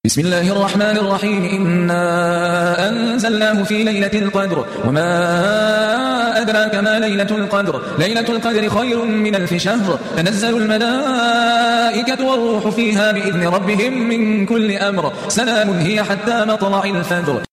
بسم الله الرحمن الرحيم إنا أنزلناه في ليلة القدر وما أدراك ما ليلة القدر ليلة القدر خير من 1000 شهر تنزل الملائكة والروح فيها بإذن ربهم من كل أمر سلام هي حتى مطلع الفجر.